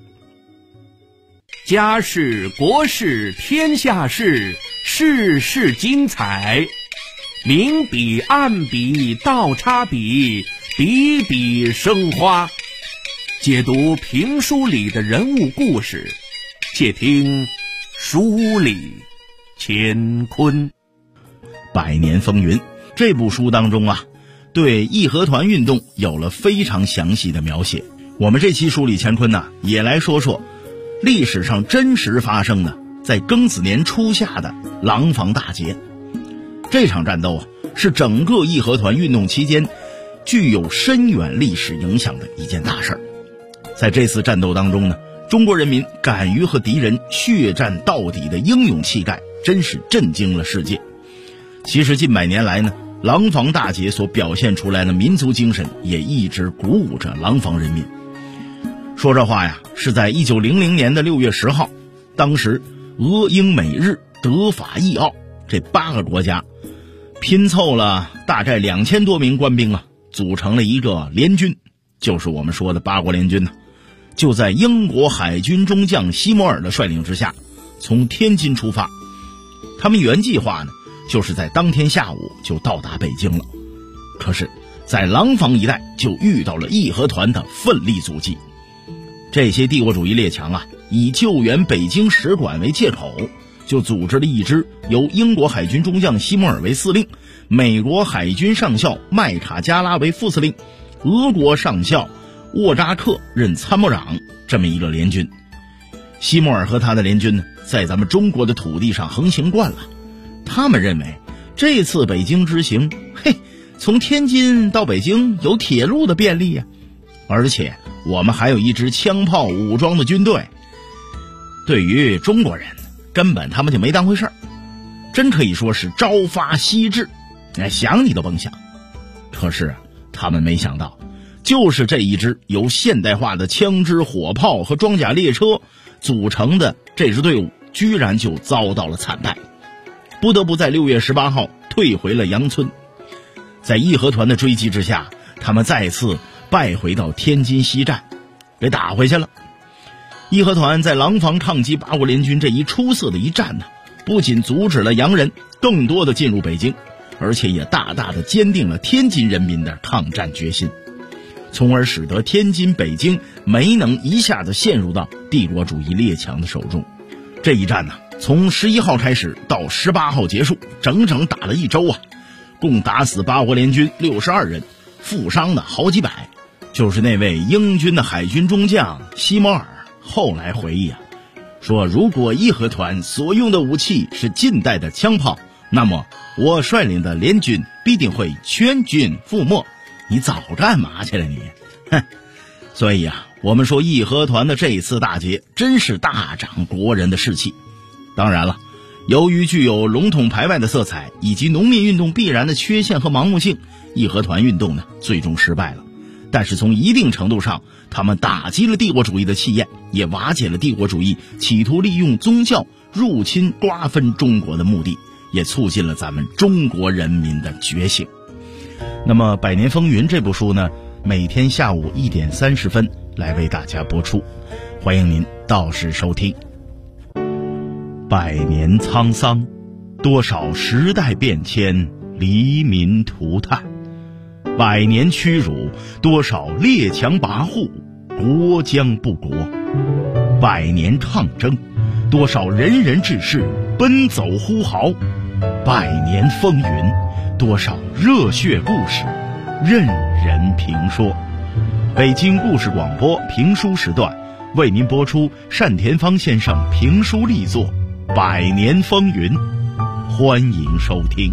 家事国事天下事，事事精彩。明笔暗笔倒插笔，笔笔生花。解读评书里的人物故事，且听书里乾坤。 百年风云这部书当中啊，对义和团运动有了非常详细的描写。我们这期书里乾坤呢，也来说说历史上真实发生的在庚子年初夏的廊坊大捷。这场战斗啊，是整个义和团运动期间具有深远历史影响的一件大事儿。在这次战斗当中呢，中国人民敢于和敌人血战到底的英勇气概，真是震惊了世界。其实近百年来呢，廊坊大捷所表现出来的民族精神也一直鼓舞着廊坊人民。说这话呀，是在1900年的6月10号，当时俄英美日德法意奥这8个国家拼凑了大概2000多名官兵啊，组成了一个联军，就是我们说的八国联军呢。就在英国海军中将西摩尔的率领之下，从天津出发。他们原计划呢，就是在当天下午就到达北京了。可是在廊坊一带就遇到了义和团的奋力阻击。这些帝国主义列强啊，以救援北京使馆为借口，就组织了一支由英国海军中将西摩尔为司令，美国海军上校麦卡加拉为副司令，俄国上校沃扎克任参谋长，这么一个联军。西摩尔和他的联军呢，在咱们中国的土地上横行惯了，他们认为这次北京之行，从天津到北京有铁路的便利呀，而且我们还有一支枪炮武装的军队。对于中国人，根本他们就没当回事儿，真可以说是朝发夕至，想你都甭想。可是他们没想到，就是这一支由现代化的枪支火炮和装甲列车组成的这支队伍，居然就遭到了惨败，不得不在6月18号退回了杨村。在义和团的追击之下，他们再次败回到天津西站，给打回去了。义和团在廊坊抗击八国联军这一出色的一战呢，不仅阻止了洋人更多的进入北京，而且也大大的坚定了天津人民的抗战决心，从而使得天津、北京没能一下子陷入到帝国主义列强的手中。这一战呢，从11号开始到18号结束，整整打了1周啊，共打死八国联军62人，负伤的好几百。就是那位英军的海军中将西摩尔后来回忆啊，说如果义和团所用的武器是近代的枪炮，那么我率领的联军必定会全军覆没。你早干嘛去了你？所以啊，我们说义和团的这一次大捷真是大长国人的士气。当然了，由于具有笼统排外的色彩以及农民运动必然的缺陷和盲目性，义和团运动呢最终失败了。但是从一定程度上，他们打击了帝国主义的气焰，也瓦解了帝国主义企图利用宗教入侵瓜分中国的目的，也促进了咱们中国人民的觉醒。那么《百年风云》这部书呢，每天下午1点30分来为大家播出，欢迎您到时收听。百年沧桑，多少时代变迁，黎民涂炭；百年屈辱，多少列强跋扈，国将不国；百年抗争，多少仁人志士奔走呼号；百年风云，多少热血故事任人评说。北京故事广播评书时段为您播出单田芳先生评书力作《百年风云》，欢迎收听。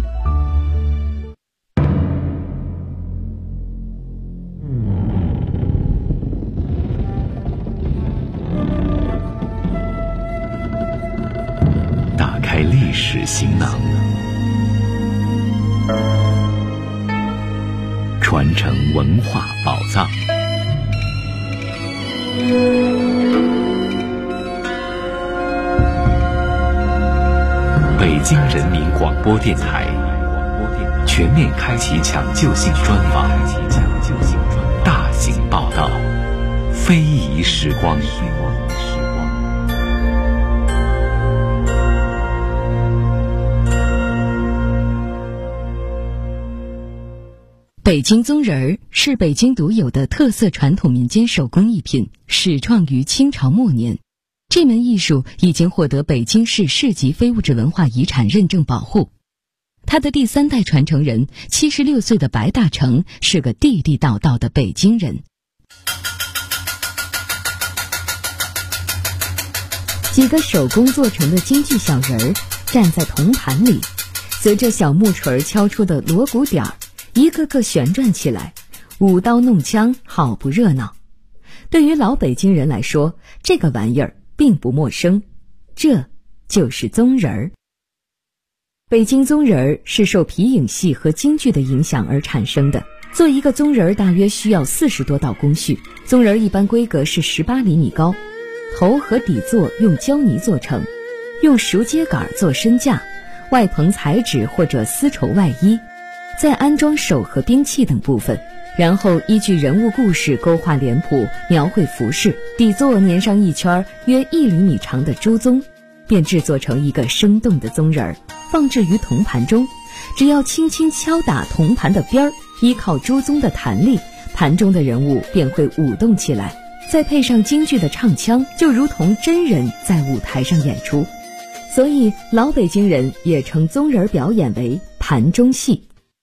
打开历史行囊， 成文化宝藏。北京人民广播电台全面开启抢救性专访，大型报道，非遗时光。 北京宗人儿是北京独有的特色传统民间手工艺品，始创于清朝末年。这门艺术已经获得北京市市级非物质文化遗产认证保护。他的第3代传承人76岁的白大成是个地地道道的北京人。几个手工做成的京剧小人儿站在铜盘里，随着小木锤敲出的锣鼓点儿，一个个旋转起来，舞刀弄枪，好不热闹。对于老北京人来说，这个玩意儿并不陌生，这就是宗人儿。北京宗人儿是受皮影戏和京剧的影响而产生的。做一个宗人儿大约需要40多道工序，宗人儿一般规格是18厘米高，头和底座用胶泥做成，用熟秸秆做身架，外棚彩纸或者丝绸外衣，再安装手和兵器等部分，然后依据人物故事勾画脸谱，描绘服饰，底座粘上一圈约1厘米长的朱宗，便制作成一个生动的宗人儿，放置于铜盘中。只要轻轻敲打铜盘的边儿，依靠朱宗的弹力，盘中的人物便会舞动起来，再配上京剧的唱腔，就如同真人在舞台上演出。所以老北京人也称宗人表演为盘中戏。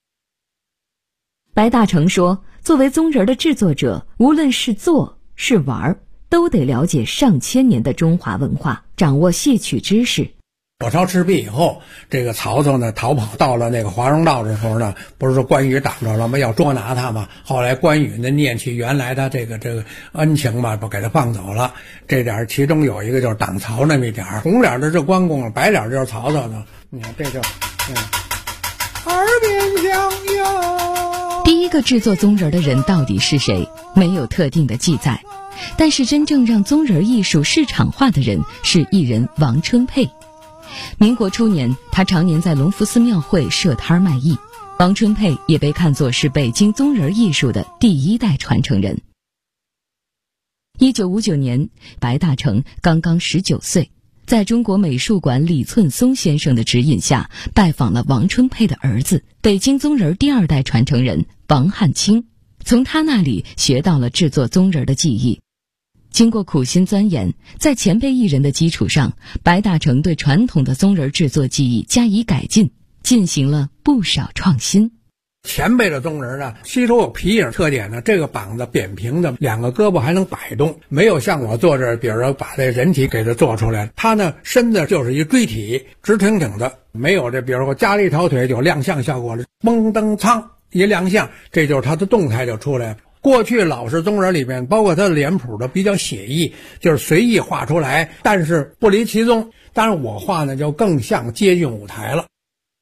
白大成说，作为宗人的制作者，无论是做是玩，都得了解上千年的中华文化，掌握戏曲知识。 北朝赤壁以后，这个曹操呢逃跑到了那个华容道的时候呢，不是说关羽挡着了吗？要捉拿他嘛。后来关羽呢念起原来他这个恩情嘛，不给他放走了。这点其中有一个就是挡曹那么一点，红脸的是关公，白脸就是曹操呢。你看这就耳边响哟。 第一个制作宗人的人到底是谁？没有特定的记载，但是真正让宗人艺术市场化的人是艺人王春佩。民国初年，他常年在隆福寺庙会设摊卖艺。王春佩也被看作是北京宗人艺术的第1代传承人。1959年，白大成刚刚19岁，在中国美术馆李寸松先生的指引下，拜访了王春佩的儿子，北京宗人第2代传承人王汉卿，从他那里学到了制作宗人的技艺。经过苦心钻研，在前辈艺人的基础上，白大成对传统的宗人制作技艺加以改进，进行了不少创新。 前辈的宗人呢，吸收有皮影特点呢，这个膀子扁平的，2个胳膊还能摆动，没有像我做这，比如说把这人体给它做出来，他呢身子就是一锥体，直挺挺的，没有这比如说加了一条腿有亮相效果了，嘣噔噌一亮相，这就是他的动态就出来了。过去老式宗人里面，包括他的脸谱的比较写意，就是随意画出来，但是不离其宗。当然我画呢就更像接近舞台了。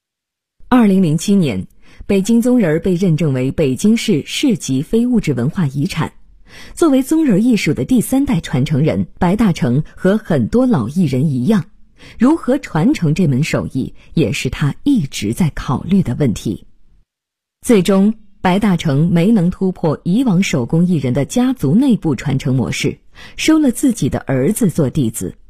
2007年，北京宗人被认证为北京市市级非物质文化遗产。作为宗人艺术的第3代传承人，白大成和很多老艺人一样，如何传承这门手艺，也是他一直在考虑的问题。最终白大成没能突破以往手工艺人的家族内部传承模式，收了自己的儿子做弟子，